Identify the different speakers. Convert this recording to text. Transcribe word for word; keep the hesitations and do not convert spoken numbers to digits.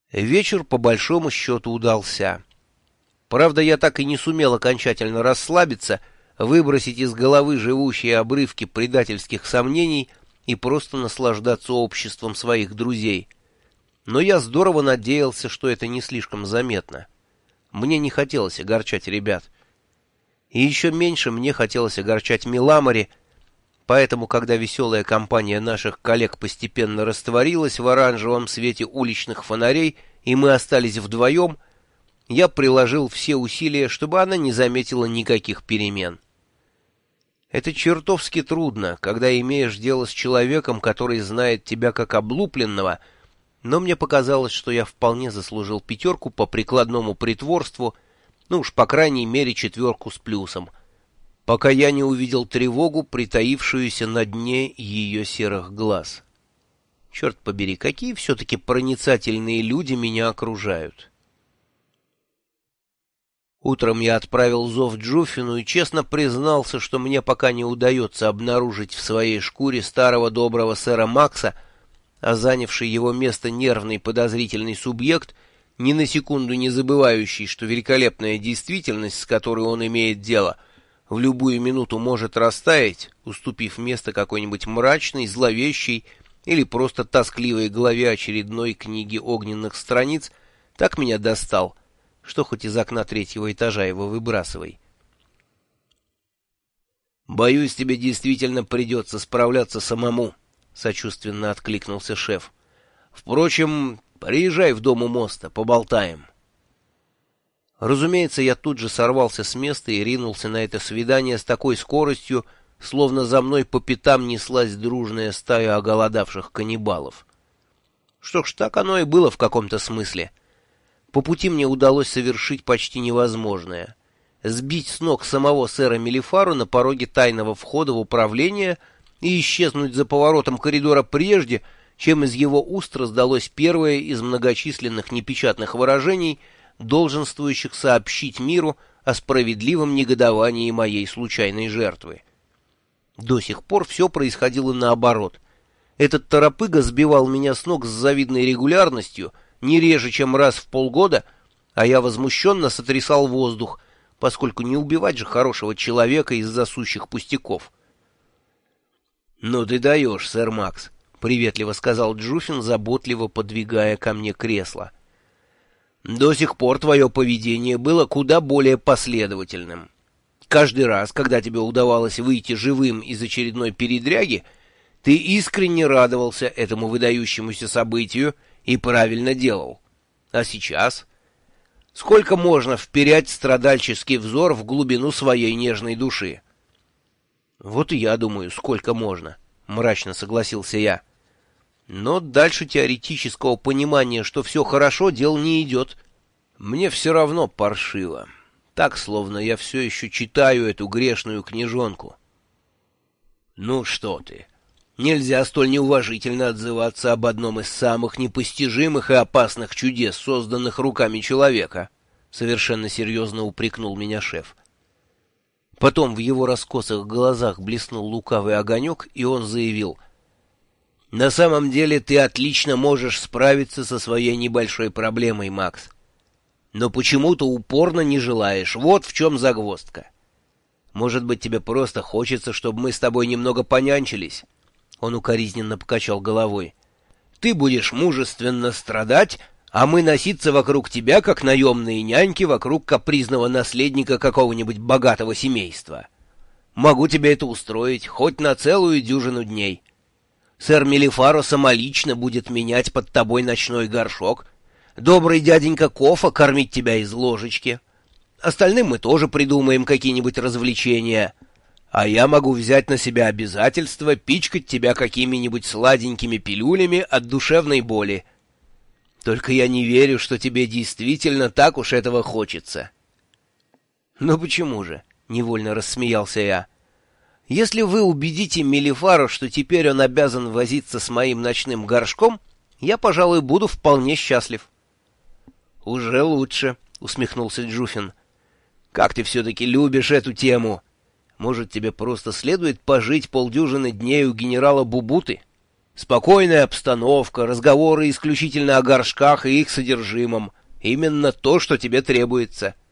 Speaker 1: Вечер по большому счету удался. Правда, я так и не сумел окончательно расслабиться, выбросить из головы живущие обрывки предательских сомнений и просто наслаждаться обществом своих друзей. Но я здорово надеялся, что это не слишком заметно. Мне не хотелось огорчать ребят. И еще меньше мне хотелось огорчать Миламори, поэтому, когда веселая компания наших коллег постепенно растворилась в оранжевом свете уличных фонарей, и мы остались вдвоем, я приложил все усилия, чтобы она не заметила никаких перемен. Это чертовски трудно, когда имеешь дело с человеком, который знает тебя как облупленного, но мне показалось, что я вполне заслужил пятерку по прикладному притворству, ну уж по крайней мере четверку с плюсом, пока я не увидел тревогу, притаившуюся на дне ее серых глаз. Черт побери, какие все-таки проницательные люди меня окружают. Утром я отправил зов Джуффину и честно признался, что мне пока не удается обнаружить в своей шкуре старого доброго сэра Макса, а занявший его место нервный подозрительный субъект, ни на секунду не забывающий, что великолепная действительность, с которой он имеет дело, в любую минуту может растаять, уступив место какой-нибудь мрачной, зловещей или просто тоскливой главе очередной книги огненных страниц, так меня достал, что хоть из окна третьего этажа его выбрасывай. «Боюсь, тебе действительно придется справляться самому», — сочувственно откликнулся шеф. «Впрочем, приезжай в дом у моста, поболтаем». Разумеется, я тут же сорвался с места и ринулся на это свидание с такой скоростью, словно за мной по пятам неслась дружная стая оголодавших каннибалов. Что ж, так оно и было в каком-то смысле. По пути мне удалось совершить почти невозможное — сбить с ног самого сэра Мелифару на пороге тайного входа в управление и исчезнуть за поворотом коридора прежде, чем из его уст раздалось первое из многочисленных непечатных выражений, долженствующих сообщить миру о справедливом негодовании моей случайной жертвы. До сих пор все происходило наоборот. Этот торопыга сбивал меня с ног с завидной регулярностью, не реже, чем раз в полгода, а я возмущенно сотрясал воздух, поскольку не убивать же хорошего человека из-за сущих пустяков. — Ну ты даешь, сэр Макс, — приветливо сказал Джуффин, заботливо подвигая ко мне кресло. — До сих пор твое поведение было куда более последовательным. Каждый раз, когда тебе удавалось выйти живым из очередной передряги, ты искренне радовался этому выдающемуся событию и правильно делал. А сейчас? Сколько можно вперять страдальческий взор в глубину своей нежной души? — Вот и я думаю, сколько можно, — мрачно согласился я. Но дальше теоретического понимания, что все хорошо, дело не идет. Мне все равно паршиво. Так, словно я все еще читаю эту грешную книжонку. — Ну что ты, нельзя столь неуважительно отзываться об одном из самых непостижимых и опасных чудес, созданных руками человека, — совершенно серьезно упрекнул меня шеф. Потом в его раскосых глазах блеснул лукавый огонек, и он заявил: — На самом деле ты отлично можешь справиться со своей небольшой проблемой, Макс. Но почему-то упорно не желаешь. Вот в чем загвоздка. Может быть, тебе просто хочется, чтобы мы с тобой немного понянчились? Он укоризненно покачал головой. Ты будешь мужественно страдать, а мы носиться вокруг тебя, как наемные няньки вокруг капризного наследника какого-нибудь богатого семейства. Могу тебе это устроить хоть на целую дюжину дней. Сэр Мелифаро самолично будет менять под тобой ночной горшок, добрый дяденька Кофа кормить тебя из ложечки. Остальным мы тоже придумаем какие-нибудь развлечения. А я могу взять на себя обязательство пичкать тебя какими-нибудь сладенькими пилюлями от душевной боли. Только я не верю, что тебе действительно так уж этого хочется. — Ну почему же? — невольно рассмеялся я. — Если вы убедите Мелифаро, что теперь он обязан возиться с моим ночным горшком, я, пожалуй, буду вполне счастлив. — Уже лучше, — усмехнулся Джуффин. — Как ты все-таки любишь эту тему! Может, тебе просто следует пожить полдюжины дней у генерала Бубуты? Спокойная обстановка, разговоры исключительно о горшках и их содержимом. Именно то, что тебе требуется.